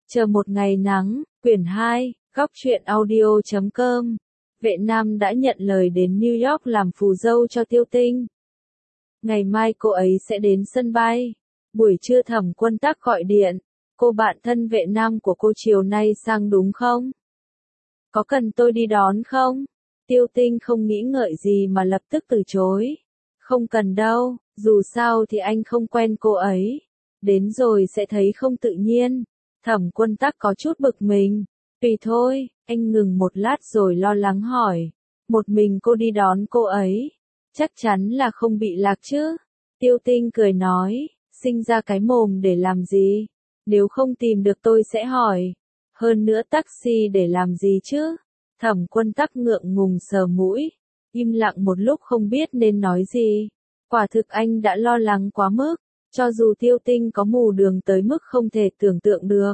Chờ một ngày nắng, quyển 2, góc truyện audio.com. Vệ Nam đã nhận lời đến New York làm phù dâu cho Tiêu Tinh. Ngày mai cô ấy sẽ đến sân bay. Buổi trưa Thẩm Quân Tắc gọi điện. Cô bạn thân Vệ Nam của cô chiều nay sang đúng không? Có cần tôi đi đón không? Tiêu Tinh không nghĩ ngợi gì mà lập tức từ chối. Không cần đâu, dù sao thì anh không quen cô ấy. Đến rồi sẽ thấy không tự nhiên. Thẩm Quân Tắc có chút bực mình. Tùy thôi, anh ngừng một lát rồi lo lắng hỏi. Một mình cô đi đón cô ấy. Chắc chắn là không bị lạc chứ. Tiêu Tinh cười nói, sinh ra cái mồm để làm gì? Nếu không tìm được tôi sẽ hỏi. Hơn nữa taxi để làm gì chứ? Thẩm Quân Tắc ngượng ngùng sờ mũi. Im lặng một lúc không biết nên nói gì. Quả thực anh đã lo lắng quá mức. Cho dù Tiêu Tinh có mù đường tới mức không thể tưởng tượng được.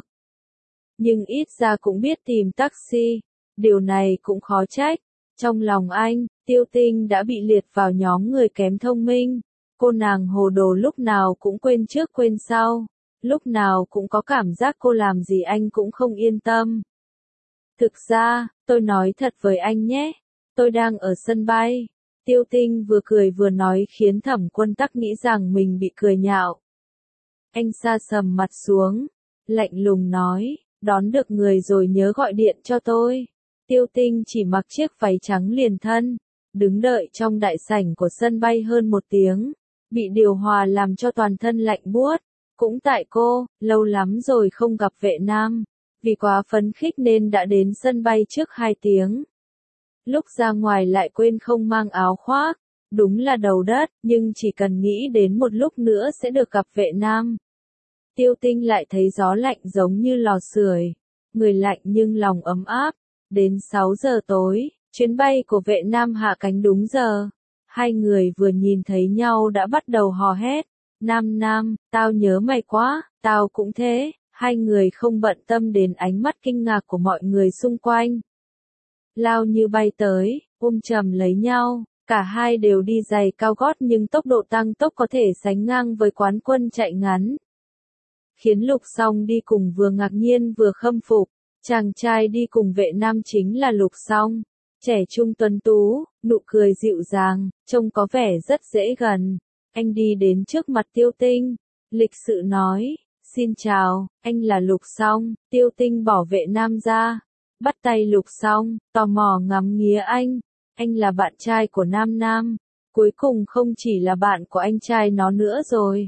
Nhưng ít ra cũng biết tìm taxi. Điều này cũng khó trách. Trong lòng anh, Tiêu Tinh đã bị liệt vào nhóm người kém thông minh. Cô nàng hồ đồ lúc nào cũng quên trước quên sau. Lúc nào cũng có cảm giác cô làm gì anh cũng không yên tâm. Thực ra, tôi nói thật với anh nhé. Tôi đang ở sân bay. Tiêu Tinh vừa cười vừa nói khiến Thẩm Quân Tắc nghĩ rằng mình bị cười nhạo. Anh sa sầm mặt xuống. Lạnh lùng nói, đón được người rồi nhớ gọi điện cho tôi. Tiêu Tinh chỉ mặc chiếc váy trắng liền thân. Đứng đợi trong đại sảnh của sân bay hơn 1 tiếng. Bị điều hòa làm cho toàn thân lạnh buốt. Cũng tại cô, lâu lắm rồi không gặp Vệ Nam. Vì quá phấn khích nên đã đến sân bay trước 2 tiếng. Lúc ra ngoài lại quên không mang áo khoác. Đúng là đầu đất, nhưng chỉ cần nghĩ đến một lúc nữa sẽ được gặp Vệ Nam. Tiêu Tinh lại thấy gió lạnh giống như lò sưởi. Người lạnh nhưng lòng ấm áp. Đến 6 giờ tối, chuyến bay của Vệ Nam hạ cánh đúng giờ. Hai người vừa nhìn thấy nhau đã bắt đầu hò hét. Nam Nam, tao nhớ mày quá, tao cũng thế. Hai người không bận tâm đến ánh mắt kinh ngạc của mọi người xung quanh. Lao như bay tới, ôm chầm lấy nhau. Cả hai đều đi giày cao gót nhưng tốc độ tăng tốc có thể sánh ngang với quán quân chạy ngắn. Khiến Lục Song đi cùng vừa ngạc nhiên vừa khâm phục. Chàng trai đi cùng Vệ Nam chính là Lục Song. Trẻ trung tuấn tú, nụ cười dịu dàng, trông có vẻ rất dễ gần. Anh đi đến trước mặt Tiêu Tinh. Lịch sự nói, xin chào, anh là Lục Song. Tiêu Tinh bỏ Vệ Nam ra. Bắt tay Lục Song, tò mò ngắm nghía anh. Anh là bạn trai của Nam Nam. Cuối cùng không chỉ là bạn của anh trai nó nữa rồi.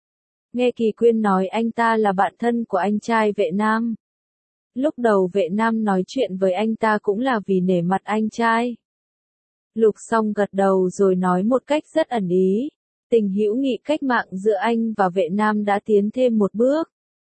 Nghe Kỳ Quyên nói anh ta là bạn thân của anh trai Vệ Nam. Lúc đầu Vệ Nam nói chuyện với anh ta cũng là vì nể mặt anh trai. Lục Song gật đầu rồi nói một cách rất ẩn ý. Tình hữu nghị cách mạng giữa anh và Vệ Nam đã tiến thêm một bước.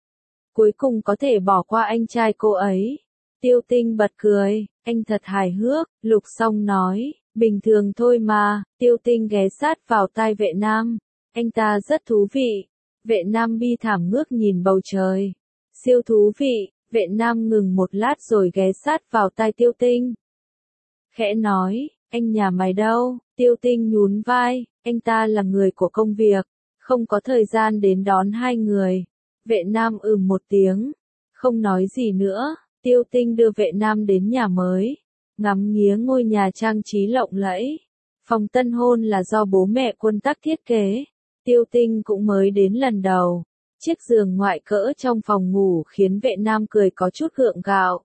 Cuối cùng có thể bỏ qua anh trai cô ấy. Tiêu Tinh bật cười, anh thật hài hước. Lục Song nói, bình thường thôi mà. Tiêu Tinh ghé sát vào tai Vệ Nam. Anh ta rất thú vị. Vệ Nam bi thảm ngước nhìn bầu trời. Siêu thú vị. Vệ Nam ngừng một lát rồi ghé sát vào tai Tiêu Tinh. Khẽ nói, anh nhà mày đâu? Tiêu Tinh nhún vai, anh ta là người của công việc, không có thời gian đến đón hai người. Vệ Nam một tiếng, không nói gì nữa. Tiêu Tinh đưa Vệ Nam đến nhà mới, ngắm nghía ngôi nhà trang trí lộng lẫy. Phòng tân hôn là do bố mẹ Quân Tắc thiết kế. Tiêu Tinh cũng mới đến lần đầu. Chiếc giường ngoại cỡ trong phòng ngủ khiến Vệ Nam cười có chút gượng gạo.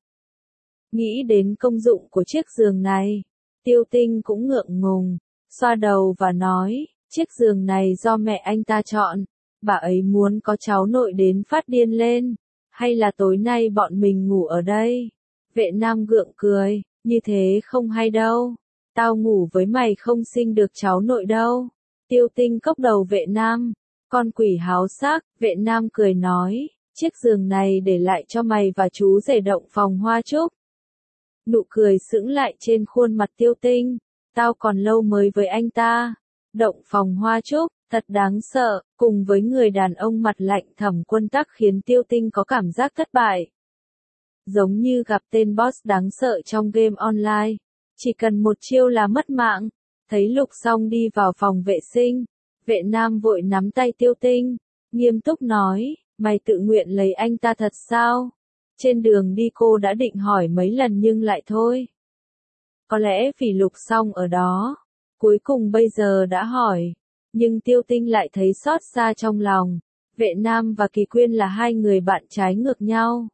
Nghĩ đến công dụng của chiếc giường này, Tiêu Tinh cũng ngượng ngùng, xoa đầu và nói, chiếc giường này do mẹ anh ta chọn, bà ấy muốn có cháu nội đến phát điên lên, hay là tối nay bọn mình ngủ ở đây? Vệ Nam gượng cười, như thế không hay đâu, tao ngủ với mày không sinh được cháu nội đâu. Tiêu Tinh cốc đầu Vệ Nam. Con quỷ háo sắc, Vệ Nam cười nói, chiếc giường này để lại cho mày và chú rể Động Phòng Hoa Trúc. Nụ cười sững lại trên khuôn mặt Tiêu Tinh, tao còn lâu mới với anh ta. Động Phòng Hoa Trúc, thật đáng sợ, cùng với người đàn ông mặt lạnh Thẩm Quân Tắc khiến Tiêu Tinh có cảm giác thất bại. Giống như gặp tên boss đáng sợ trong game online, chỉ cần một chiêu là mất mạng. Thấy Lục Song đi vào phòng vệ sinh. Vệ Nam vội nắm tay Tiêu Tinh, nghiêm túc nói, mày tự nguyện lấy anh ta thật sao? Trên đường đi cô đã định hỏi mấy lần nhưng lại thôi. Có lẽ vì Lục Song ở đó. Cuối cùng bây giờ đã hỏi. Nhưng Tiêu Tinh lại thấy xót xa trong lòng. Vệ Nam và Kỳ Quyên là hai người bạn trái ngược nhau.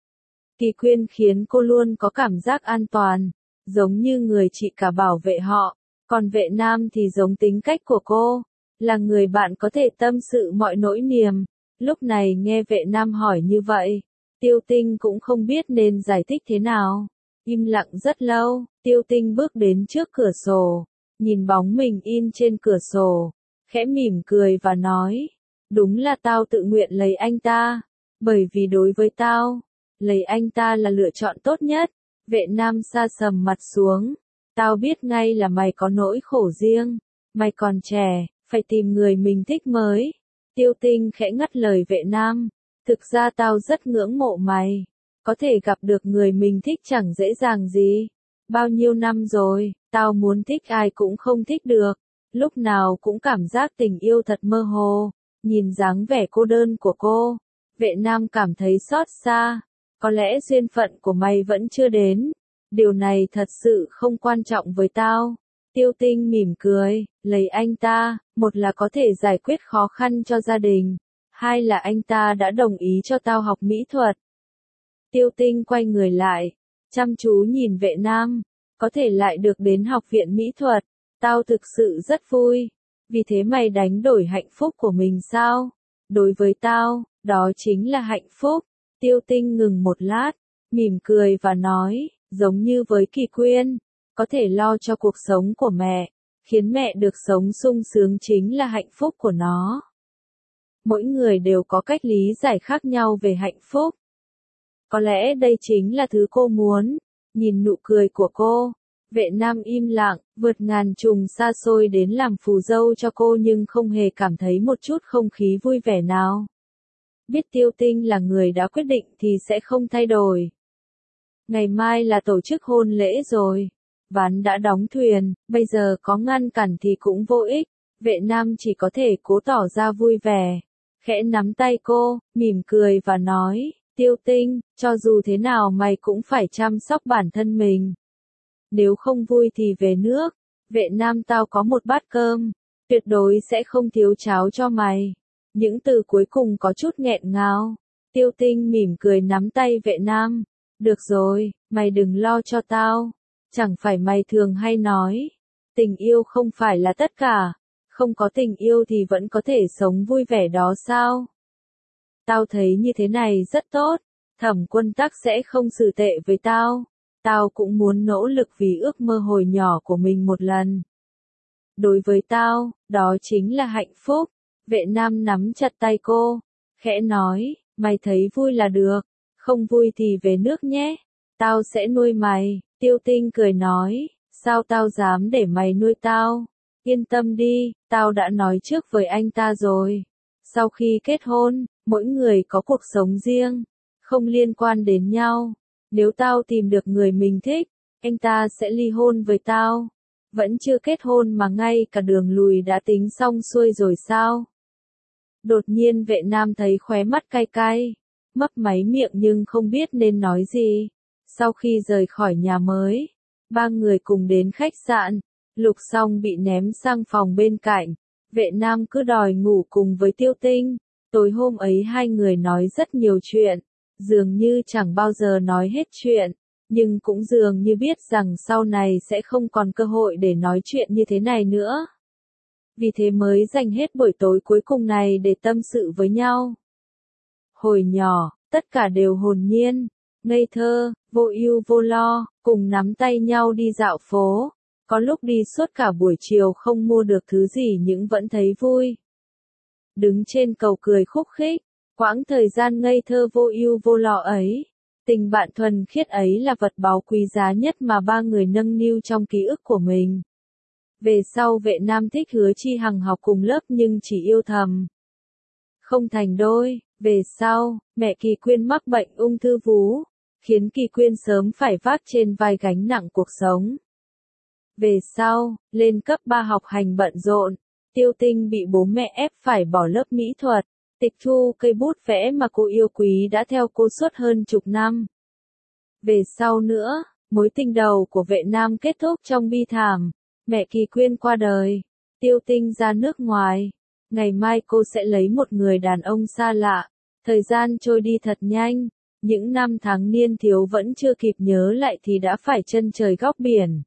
Kỳ Quyên khiến cô luôn có cảm giác an toàn, giống như người chị cả bảo vệ họ. Còn Vệ Nam thì giống tính cách của cô, là người bạn có thể tâm sự mọi nỗi niềm. Lúc này nghe Vệ Nam hỏi như vậy, Tiêu Tinh cũng không biết nên giải thích thế nào. Im lặng rất lâu, Tiêu Tinh bước đến trước cửa sổ, nhìn bóng mình in trên cửa sổ, khẽ mỉm cười và nói, đúng là tao tự nguyện lấy anh ta, bởi vì đối với tao, lấy anh ta là lựa chọn tốt nhất. Vệ Nam sa sầm mặt xuống, tao biết ngay là mày có nỗi khổ riêng, mày còn trẻ, phải tìm người mình thích mới. Tiêu Tinh khẽ ngắt lời Vệ Nam, thực ra tao rất ngưỡng mộ mày, có thể gặp được người mình thích chẳng dễ dàng gì. Bao nhiêu năm rồi, tao muốn thích ai cũng không thích được, lúc nào cũng cảm giác tình yêu thật mơ hồ. Nhìn dáng vẻ cô đơn của cô, Vệ Nam cảm thấy xót xa. Có lẽ duyên phận của mày vẫn chưa đến. Điều này thật sự không quan trọng với tao. Tiêu Tinh mỉm cười, lấy anh ta, một là có thể giải quyết khó khăn cho gia đình, hai là anh ta đã đồng ý cho tao học mỹ thuật. Tiêu Tinh quay người lại, chăm chú nhìn Vệ Nam, có thể lại được đến học viện mỹ thuật, tao thực sự rất vui. Vì thế mày đánh đổi hạnh phúc của mình sao? Đối với tao, đó chính là hạnh phúc. Tiêu Tinh ngừng một lát, mỉm cười và nói, giống như với Kỳ Quyên, có thể lo cho cuộc sống của mẹ, khiến mẹ được sống sung sướng chính là hạnh phúc của nó. Mỗi người đều có cách lý giải khác nhau về hạnh phúc. Có lẽ đây chính là thứ cô muốn. Nhìn nụ cười của cô, Vệ Nam im lặng, vượt ngàn trùng xa xôi đến làm phù dâu cho cô nhưng không hề cảm thấy một chút không khí vui vẻ nào. Biết Tiêu Tinh là người đã quyết định thì sẽ không thay đổi. Ngày mai là tổ chức hôn lễ rồi. Ván đã đóng thuyền, bây giờ có ngăn cản thì cũng vô ích. Vệ Nam chỉ có thể cố tỏ ra vui vẻ. Khẽ nắm tay cô, mỉm cười và nói, Tiêu Tinh, cho dù thế nào mày cũng phải chăm sóc bản thân mình. Nếu không vui thì về nước. Vệ Nam tao có một bát cơm, tuyệt đối sẽ không thiếu cháo cho mày. Những từ cuối cùng có chút nghẹn ngào. Tiêu Tinh mỉm cười nắm tay Vệ Nam. Được rồi, mày đừng lo cho tao. Chẳng phải mày thường hay nói, tình yêu không phải là tất cả. Không có tình yêu thì vẫn có thể sống vui vẻ đó sao? Tao thấy như thế này rất tốt. Thẩm Quân Tắc sẽ không xử tệ với tao. Tao cũng muốn nỗ lực vì ước mơ hồi nhỏ của mình một lần. Đối với tao, đó chính là hạnh phúc. Vệ Nam nắm chặt tay cô, khẽ nói, mày thấy vui là được, không vui thì về nước nhé, tao sẽ nuôi mày. Tiêu Tinh cười nói, sao tao dám để mày nuôi tao, yên tâm đi, tao đã nói trước với anh ta rồi. Sau khi kết hôn, mỗi người có cuộc sống riêng, không liên quan đến nhau. Nếu tao tìm được người mình thích, anh ta sẽ ly hôn với tao. Vẫn chưa kết hôn mà ngay cả đường lùi đã tính xong xuôi rồi sao? Đột nhiên Vệ Nam thấy khóe mắt cay cay, mấp máy miệng nhưng không biết nên nói gì. Sau khi rời khỏi nhà mới, ba người cùng đến khách sạn, Lục Song bị ném sang phòng bên cạnh. Vệ Nam cứ đòi ngủ cùng với Tiêu Tinh. Tối hôm ấy hai người nói rất nhiều chuyện, dường như chẳng bao giờ nói hết chuyện, nhưng cũng dường như biết rằng sau này sẽ không còn cơ hội để nói chuyện như thế này nữa. Vì thế mới dành hết buổi tối cuối cùng này để tâm sự với nhau. Hồi nhỏ, tất cả đều hồn nhiên, ngây thơ, vô ưu vô lo, cùng nắm tay nhau đi dạo phố. Có lúc đi suốt cả buổi chiều không mua được thứ gì nhưng vẫn thấy vui. Đứng trên cầu cười khúc khích, quãng thời gian ngây thơ vô ưu vô lo ấy. Tình bạn thuần khiết ấy là vật báu quý giá nhất mà ba người nâng niu trong ký ức của mình. Về sau Vệ Nam thích Hứa Chi Hằng học cùng lớp nhưng chỉ yêu thầm. Không thành đôi. Về sau, mẹ Kỳ Quyên mắc bệnh ung thư vú, khiến Kỳ Quyên sớm phải vác trên vai gánh nặng cuộc sống. Về sau, lên cấp 3 học hành bận rộn, Tiêu Tinh bị bố mẹ ép phải bỏ lớp mỹ thuật. Tịch thu cây bút vẽ mà cô yêu quý đã theo cô suốt hơn chục năm. Về sau nữa, mối tình đầu của Vệ Nam kết thúc trong bi thảm. Mẹ Kỳ Quyên qua đời, Tiêu Tinh ra nước ngoài. Ngày mai cô sẽ lấy một người đàn ông xa lạ. Thời gian trôi đi thật nhanh. Những năm tháng niên thiếu vẫn chưa kịp nhớ lại thì đã phải chân trời góc biển.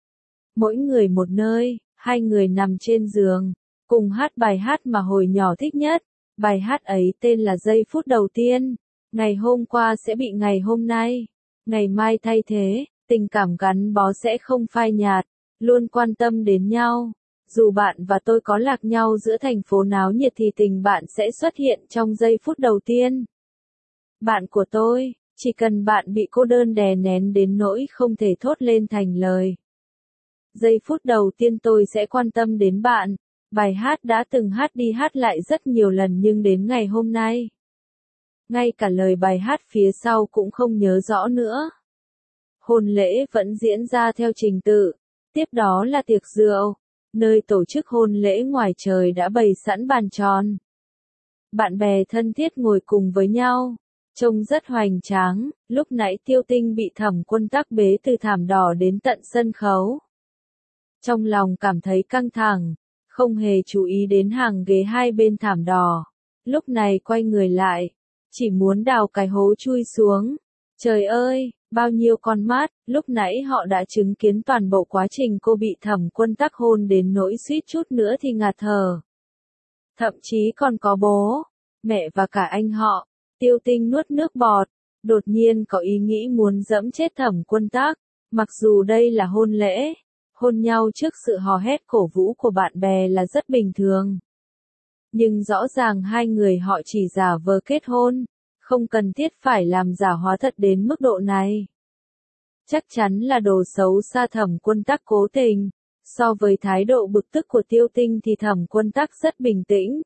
Mỗi người một nơi, hai người nằm trên giường, cùng hát bài hát mà hồi nhỏ thích nhất. Bài hát ấy tên là Giây phút đầu tiên. Ngày hôm qua sẽ bị ngày hôm nay, ngày mai thay thế, tình cảm gắn bó sẽ không phai nhạt, luôn quan tâm đến nhau. Dù bạn và tôi có lạc nhau giữa thành phố náo nhiệt thì tình bạn sẽ xuất hiện trong giây phút đầu tiên. Bạn của tôi, chỉ cần bạn bị cô đơn đè nén đến nỗi không thể thốt lên thành lời. Giây phút đầu tiên tôi sẽ quan tâm đến bạn. Bài hát đã từng hát đi hát lại rất nhiều lần nhưng đến ngày hôm nay, ngay cả lời bài hát phía sau cũng không nhớ rõ nữa. Hôn lễ vẫn diễn ra theo trình tự. Tiếp đó là tiệc rượu. Nơi tổ chức hôn lễ ngoài trời đã bày sẵn bàn tròn. Bạn bè thân thiết ngồi cùng với nhau. Trông rất hoành tráng. Lúc nãy Tiêu Tinh bị Thẩm Quân Tắc bế từ thảm đỏ đến tận sân khấu. Trong lòng cảm thấy căng thẳng, không hề chú ý đến hàng ghế hai bên thảm đỏ. Lúc này quay người lại, chỉ muốn đào cái hố chui xuống. Trời ơi, bao nhiêu con mắt, lúc nãy họ đã chứng kiến toàn bộ quá trình cô bị Thẩm Quân Tắc hôn đến nỗi suýt chút nữa thì ngạt thở. Thậm chí còn có bố, mẹ và cả anh họ. Tiêu Tinh nuốt nước bọt, đột nhiên có ý nghĩ muốn giẫm chết Thẩm Quân Tắc. Mặc dù đây là hôn lễ, hôn nhau trước sự hò hét cổ vũ của bạn bè là rất bình thường. Nhưng rõ ràng hai người họ chỉ giả vờ kết hôn, không cần thiết phải làm giả hóa thật đến mức độ này. Chắc chắn là đồ xấu xa. Thẩm Quân Tắc cố tình. So với thái độ bực tức của Tiêu Tinh thì Thẩm Quân Tắc rất bình tĩnh.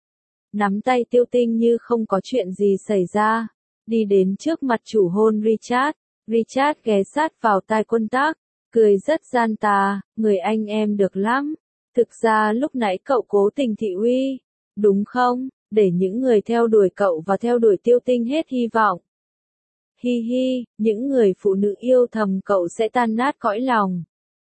Nắm tay Tiêu Tinh như không có chuyện gì xảy ra, đi đến trước mặt chủ hôn Richard. Richard ghé sát vào tai Quân Tắc, cười rất gian tà, người anh em được lắm. Thực ra lúc nãy cậu cố tình thị uy, đúng không? Để những người theo đuổi cậu và theo đuổi Tiêu Tinh hết hy vọng. Hi hi, những người phụ nữ yêu thầm cậu sẽ tan nát cõi lòng.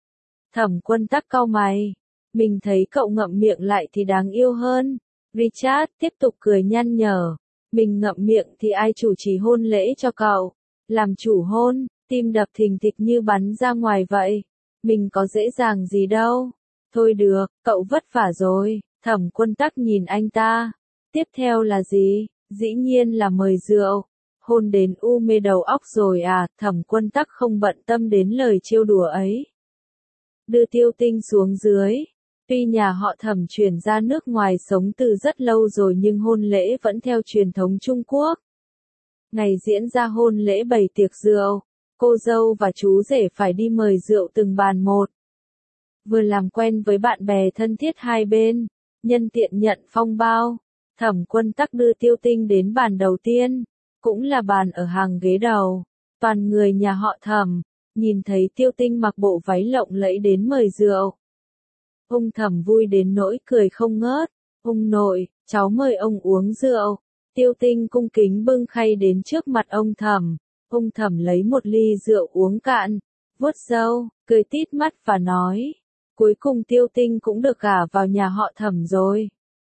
Thẩm Quân Tắc cau mày. Mình thấy cậu ngậm miệng lại thì đáng yêu hơn. Richard tiếp tục cười nhăn nhở. Mình ngậm miệng thì ai chủ trì hôn lễ cho cậu? Làm chủ hôn, tim đập thình thịch như bắn ra ngoài vậy. Mình có dễ dàng gì đâu. Thôi được, cậu vất vả rồi. Thẩm Quân Tắc nhìn anh ta. Tiếp theo là gì? Dĩ nhiên là mời rượu. Hôn đến u mê đầu óc rồi à? Thẩm Quân Tắc không bận tâm đến lời trêu đùa ấy. Đưa Tiêu Tinh xuống dưới. Tuy nhà họ Thẩm chuyển ra nước ngoài sống từ rất lâu rồi nhưng hôn lễ vẫn theo truyền thống Trung Quốc. Ngày diễn ra hôn lễ bày tiệc rượu, cô dâu và chú rể phải đi mời rượu từng bàn một. Vừa làm quen với bạn bè thân thiết hai bên, nhân tiện nhận phong bao, Thẩm Quân Tắc đưa Tiêu Tinh đến bàn đầu tiên, cũng là bàn ở hàng ghế đầu. Toàn người nhà họ Thẩm, nhìn thấy Tiêu Tinh mặc bộ váy lộng lẫy đến mời rượu. Ông Thẩm vui đến nỗi cười không ngớt. Ông nội, cháu mời ông uống rượu. Tiêu Tinh cung kính bưng khay đến trước mặt ông Thẩm. Ông Thẩm lấy một ly rượu uống cạn, vuốt râu, cười tít mắt và nói. Cuối cùng Tiêu Tinh cũng được gả vào nhà họ Thẩm rồi.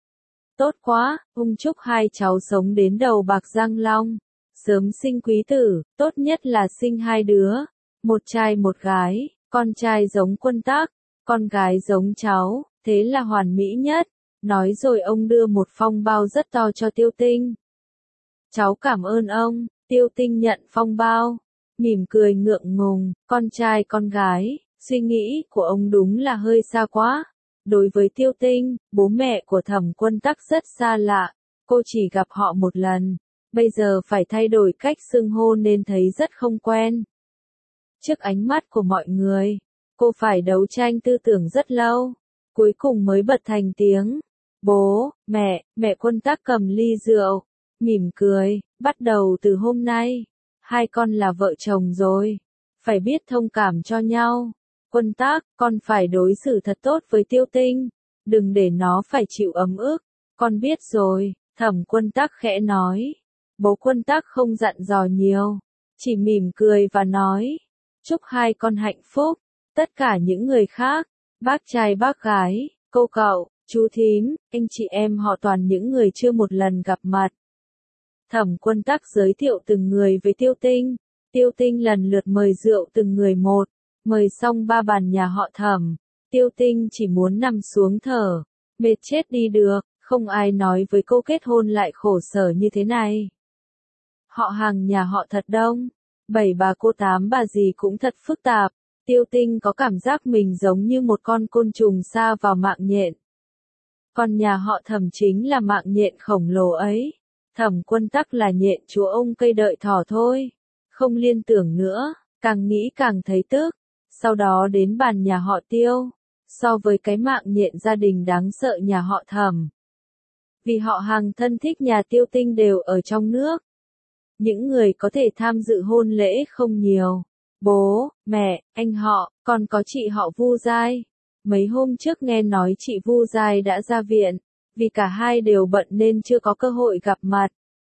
Tốt quá, ông chúc hai cháu sống đến đầu bạc răng long. Sớm sinh quý tử, tốt nhất là sinh hai đứa. Một trai một gái, con trai giống Quân Tắc, con gái giống cháu, thế là hoàn mỹ nhất. Nói rồi ông đưa một phong bao rất to cho Tiêu Tinh. Cháu cảm ơn ông. Tiêu Tinh nhận phong bao, mỉm cười ngượng ngùng. Con trai con gái, suy nghĩ của ông đúng là hơi xa quá. Đối với Tiêu Tinh, bố mẹ của Thẩm Quân Tắc rất xa lạ. Cô chỉ gặp họ một lần, bây giờ phải thay đổi cách xưng hô nên thấy rất không quen. Trước ánh mắt của mọi người, cô phải đấu tranh tư tưởng rất lâu, cuối cùng mới bật thành tiếng. Bố, mẹ Quân Tắc cầm ly rượu, mỉm cười, bắt đầu từ hôm nay, hai con là vợ chồng rồi, phải biết thông cảm cho nhau. Quân Tắc, con phải đối xử thật tốt với Tiêu Tinh, đừng để nó phải chịu ấm ức. Con biết rồi. Thẩm Quân Tắc khẽ nói. Bố Quân Tắc không dặn dò nhiều, chỉ mỉm cười và nói, chúc hai con hạnh phúc. Tất cả những người khác, bác trai bác gái, cô cậu, chú thím, anh chị em họ toàn những người chưa một lần gặp mặt. Thẩm Quân Tắc giới thiệu từng người với Tiêu Tinh. Tiêu Tinh lần lượt mời rượu từng người một, mời xong ba bàn nhà họ Thẩm. Tiêu Tinh chỉ muốn nằm xuống thở, mệt chết đi được, không ai nói với cô kết hôn lại khổ sở như thế này. Họ hàng nhà họ thật đông, 7 bà cô 8 bà gì cũng thật phức tạp. Tiêu Tinh có cảm giác mình giống như một con côn trùng sa vào mạng nhện. Còn nhà họ Thẩm chính là mạng nhện khổng lồ ấy. Thẩm Quân Tắc là nhện chúa ông cây đợi thỏ thôi. Không liên tưởng nữa, càng nghĩ càng thấy tức. Sau đó đến bàn nhà họ Tiêu. So với cái mạng nhện gia đình đáng sợ nhà họ Thẩm. Vì họ hàng thân thích nhà Tiêu Tinh đều ở trong nước. Những người có thể tham dự hôn lễ không nhiều. Bố, mẹ, anh họ, còn có chị họ Vu Giai. Mấy hôm trước nghe nói chị Vu Giai đã ra viện, vì cả hai đều bận nên chưa có cơ hội gặp mặt.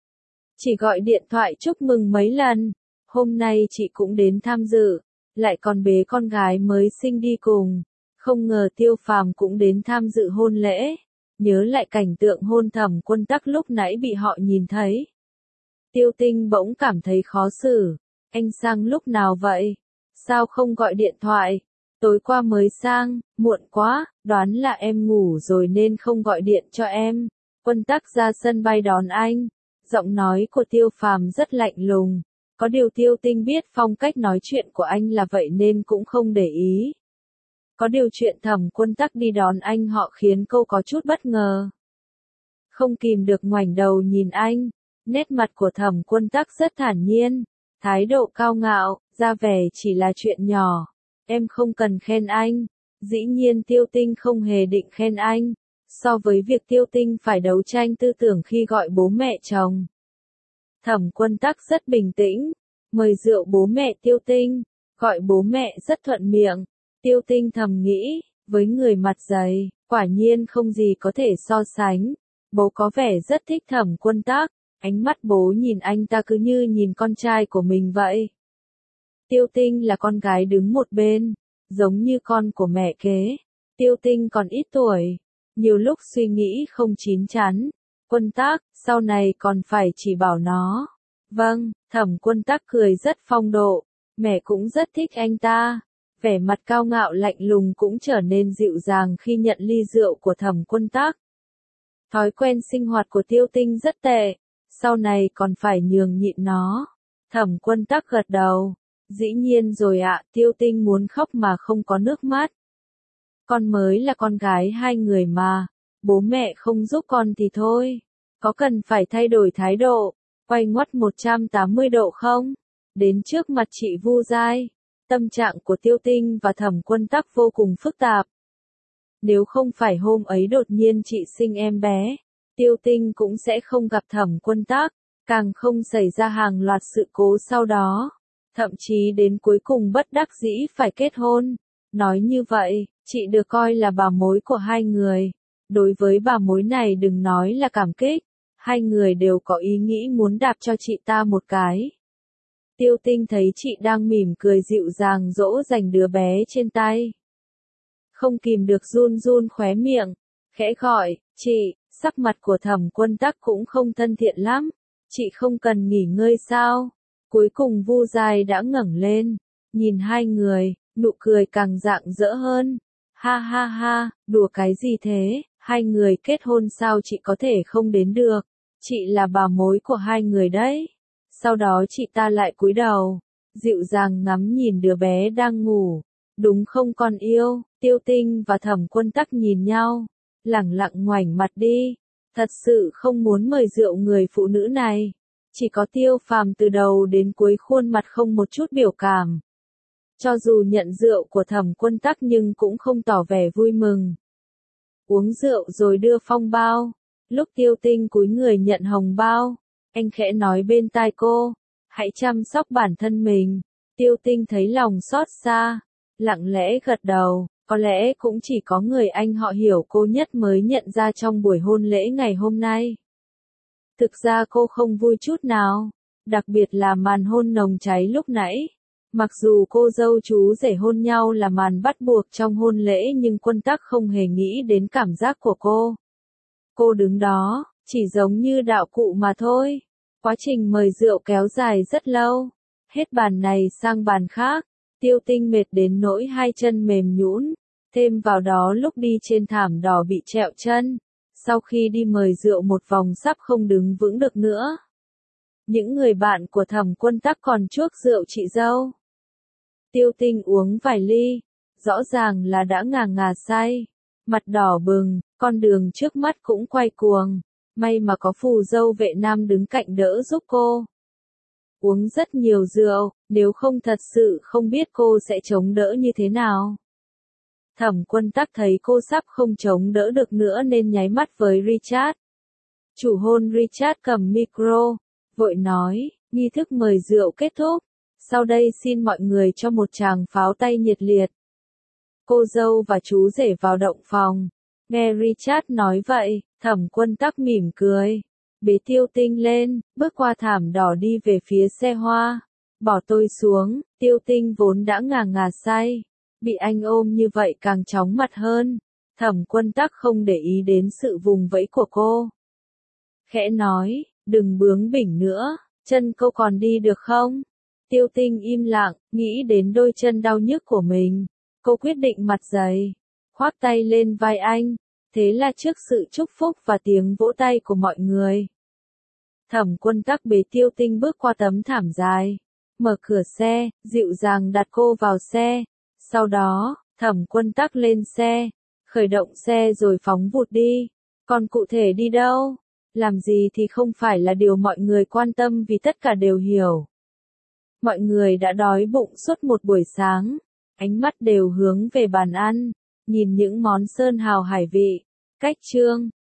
Chỉ gọi điện thoại chúc mừng mấy lần. Hôm nay chị cũng đến tham dự, lại còn bế con gái mới sinh đi cùng. Không ngờ Tiêu Phàm cũng đến tham dự hôn lễ. Nhớ lại cảnh tượng hôn Thẩm Quân Tắc lúc nãy bị họ nhìn thấy. Tiêu Tinh bỗng cảm thấy khó xử. Anh sang lúc nào vậy? Sao không gọi điện thoại? Tối qua mới sang, muộn quá, đoán là em ngủ rồi nên không gọi điện cho em. Quân Tắc ra sân bay đón anh. Giọng nói của Tiêu Phàm rất lạnh lùng. Có điều Tiêu Tinh biết phong cách nói chuyện của anh là vậy nên cũng không để ý. Có điều chuyện Thẩm Quân Tắc đi đón anh họ khiến cô có chút bất ngờ. Không kìm được ngoảnh đầu nhìn anh. Nét mặt của Thẩm Quân Tắc rất thản nhiên. Thái độ cao ngạo, ra vẻ chỉ là chuyện nhỏ. Em không cần khen anh. Dĩ nhiên Tiêu Tinh không hề định khen anh. So với việc Tiêu Tinh phải đấu tranh tư tưởng khi gọi bố mẹ chồng. Thẩm Quân Tắc rất bình tĩnh. Mời rượu bố mẹ Tiêu Tinh. Gọi bố mẹ rất thuận miệng. Tiêu Tinh thầm nghĩ, với người mặt dày, quả nhiên không gì có thể so sánh. Bố có vẻ rất thích Thẩm Quân Tắc. Ánh mắt bố nhìn anh ta cứ như nhìn con trai của mình vậy. Tiêu Tinh là con gái đứng một bên, giống như con của mẹ kế. Tiêu Tinh còn ít tuổi, nhiều lúc suy nghĩ không chín chắn. Quân Tắc, sau này còn phải chỉ bảo nó. Vâng, Thẩm Quân Tắc cười rất phong độ, mẹ cũng rất thích anh ta. Vẻ mặt cao ngạo lạnh lùng cũng trở nên dịu dàng khi nhận ly rượu của Thẩm Quân Tắc. Thói quen sinh hoạt của Tiêu Tinh rất tệ, sau này còn phải nhường nhịn nó. Thẩm Quân Tắc gật đầu. Dĩ nhiên rồi ạ, Tiêu Tinh muốn khóc mà không có nước mắt. Con mới là con gái hai người mà, bố mẹ không giúp con thì thôi. Có cần phải thay đổi thái độ, quay ngoắt 180 độ không? Đến trước mặt chị Vu Giai, tâm trạng của Tiêu Tinh và Thẩm Quân Tắc vô cùng phức tạp. Nếu không phải hôm ấy đột nhiên chị sinh em bé, Tiêu Tinh cũng sẽ không gặp Thẩm Quân Tắc, càng không xảy ra hàng loạt sự cố sau đó. Thậm chí đến cuối cùng bất đắc dĩ phải kết hôn. Nói như vậy, chị được coi là bà mối của hai người. Đối với bà mối này đừng nói là cảm kích, hai người đều có ý nghĩ muốn đạp cho chị ta một cái. Tiêu Tinh thấy chị đang mỉm cười dịu dàng dỗ dành đứa bé trên tay. Không kìm được run run khóe miệng, khẽ gọi, chị, sắc mặt của Thẩm Quân Tắc cũng không thân thiện lắm. Chị không cần nghỉ ngơi sao? Cuối cùng Vu Giai đã ngẩng lên, nhìn hai người, nụ cười càng rạng rỡ hơn. Ha ha ha, đùa cái gì thế, hai người kết hôn sao chị có thể không đến được, chị là bà mối của hai người đấy. Sau đó chị ta lại cúi đầu, dịu dàng ngắm nhìn đứa bé đang ngủ. Đúng không con yêu? Tiêu Tinh và Thẩm Quân Tắc nhìn nhau, lẳng lặng ngoảnh mặt đi. Thật sự không muốn mời rượu người phụ nữ này. Chỉ có Tiêu Phàm từ đầu đến cuối khuôn mặt không một chút biểu cảm. Cho dù nhận rượu của Thẩm Quân Tắc nhưng cũng không tỏ vẻ vui mừng. Uống rượu rồi đưa phong bao. Lúc Tiêu Tinh cúi người nhận hồng bao, anh khẽ nói bên tai cô, hãy chăm sóc bản thân mình. Tiêu Tinh thấy lòng xót xa, lặng lẽ gật đầu. Có lẽ cũng chỉ có người anh họ hiểu cô nhất mới nhận ra trong buổi hôn lễ ngày hôm nay. Thực ra cô không vui chút nào, đặc biệt là màn hôn nồng cháy lúc nãy. Mặc dù cô dâu chú rể hôn nhau là màn bắt buộc trong hôn lễ nhưng Quân Tắc không hề nghĩ đến cảm giác của cô. Cô đứng đó, chỉ giống như đạo cụ mà thôi. Quá trình mời rượu kéo dài rất lâu. Hết bàn này sang bàn khác, Tiêu Tinh mệt đến nỗi hai chân mềm nhũn, thêm vào đó lúc đi trên thảm đỏ bị trẹo chân. Sau khi đi mời rượu một vòng sắp không đứng vững được nữa. Những người bạn của Thẩm Quân Tắc còn chuốc rượu chị dâu. Tiêu Tinh uống vài ly, rõ ràng là đã ngà ngà say, mặt đỏ bừng, con đường trước mắt cũng quay cuồng, may mà có phù dâu Vệ Nam đứng cạnh đỡ giúp cô. Uống rất nhiều rượu, nếu không thật sự không biết cô sẽ chống đỡ như thế nào. Thẩm Quân Tắc thấy cô sắp không chống đỡ được nữa nên nháy mắt với Richard. Chủ hôn Richard cầm micro, vội nói, nghi thức mời rượu kết thúc. Sau đây xin mọi người cho một tràng pháo tay nhiệt liệt. Cô dâu và chú rể vào động phòng. Nghe Richard nói vậy, Thẩm Quân Tắc mỉm cười. Bế Tiêu Tinh lên, bước qua thảm đỏ đi về phía xe hoa. Bỏ tôi xuống, Tiêu Tinh vốn đã ngà ngà say. Bị anh ôm như vậy càng chóng mặt hơn. Thẩm Quân Tắc không để ý đến sự vùng vẫy của cô. Khẽ nói, đừng bướng bỉnh nữa, chân cô còn đi được không? Tiêu Tinh im lặng, nghĩ đến đôi chân đau nhức của mình. Cô quyết định mặt dày, khoác tay lên vai anh. Thế là trước sự chúc phúc và tiếng vỗ tay của mọi người, Thẩm Quân Tắc bế Tiêu Tinh bước qua tấm thảm dài, mở cửa xe, dịu dàng đặt cô vào xe. Sau đó, Thẩm Quân Tắc lên xe, khởi động xe rồi phóng vụt đi. Còn cụ thể đi đâu, làm gì thì không phải là điều mọi người quan tâm vì tất cả đều hiểu. Mọi người đã đói bụng suốt một buổi sáng, ánh mắt đều hướng về bàn ăn, nhìn những món sơn hào hải vị. Cách chương